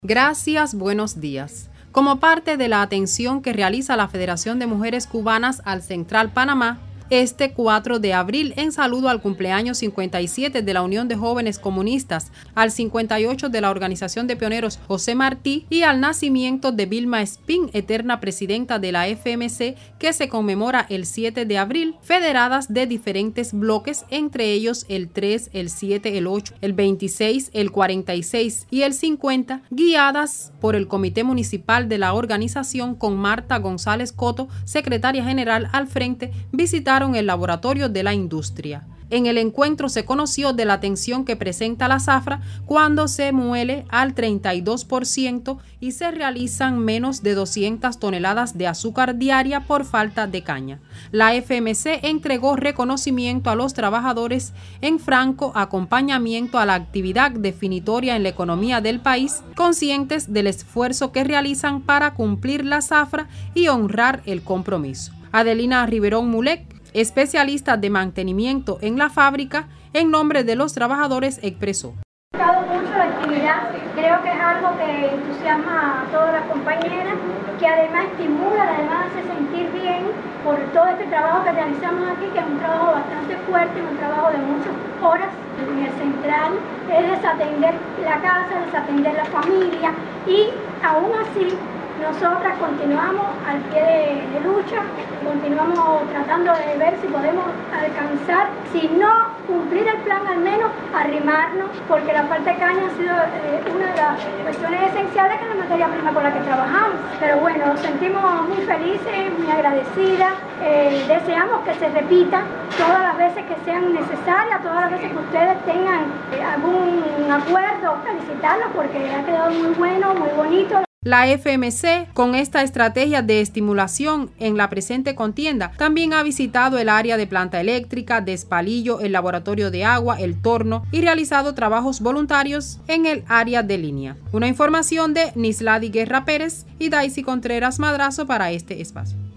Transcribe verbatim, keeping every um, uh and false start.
Gracias, buenos días. Como parte de la atención que realiza la Federación de Mujeres Cubanas al Central Panamá, este cuatro de abril, en saludo al cumpleaños cincuenta y siete de la Unión de Jóvenes Comunistas, al cincuenta y ocho de la Organización de Pioneros José Martí y al nacimiento de Vilma Espín, eterna presidenta de la F M C, que se conmemora el siete de abril, federadas de diferentes bloques, entre ellos el tres, el siete, el ocho, el veintiséis, el cuarenta y seis y el cincuenta, guiadas por el Comité Municipal de la organización con Marta González Coto, secretaria general al frente, visitaron el laboratorio de la industria. En el encuentro se conoció de la tensión que presenta la zafra cuando se muele al treinta y dos por ciento y se realizan menos de doscientas toneladas de azúcar diaria por falta de caña. La F M C entregó reconocimiento a los trabajadores en franco acompañamiento a la actividad definitoria en la economía del país, conscientes del esfuerzo que realizan para cumplir la zafra y honrar el compromiso. Adelina Riverón Mulek, especialista de mantenimiento en la fábrica, en nombre de los trabajadores expresó. Me ha gustado mucho la actividad, creo que es algo que entusiasma a todas las compañeras, que además estimula, además hace sentir bien por todo este trabajo que realizamos aquí, que es un trabajo bastante fuerte, un trabajo de muchas horas en el central, es desatender la casa, desatender la familia y aún así nosotras continuamos al pie de, de lucha, continuamos tratando de ver si podemos alcanzar, si no cumplir el plan, al menos arrimarnos, porque la falta de caña ha sido eh, una de las cuestiones esenciales que es la materia prima con la que trabajamos. Pero bueno, nos sentimos muy felices, muy agradecidas, eh, deseamos que se repita todas las veces que sean necesarias, todas las veces que ustedes tengan eh, algún acuerdo, felicitarlos porque ha quedado muy bueno, muy bonito. La F M C, con esta estrategia de estimulación en la presente contienda, también ha visitado el área de planta eléctrica, despalillo, el laboratorio de agua, el torno y realizado trabajos voluntarios en el área de línea. Una información de Nisladi Guerra Pérez y Daisy Contreras Madrazo para este espacio.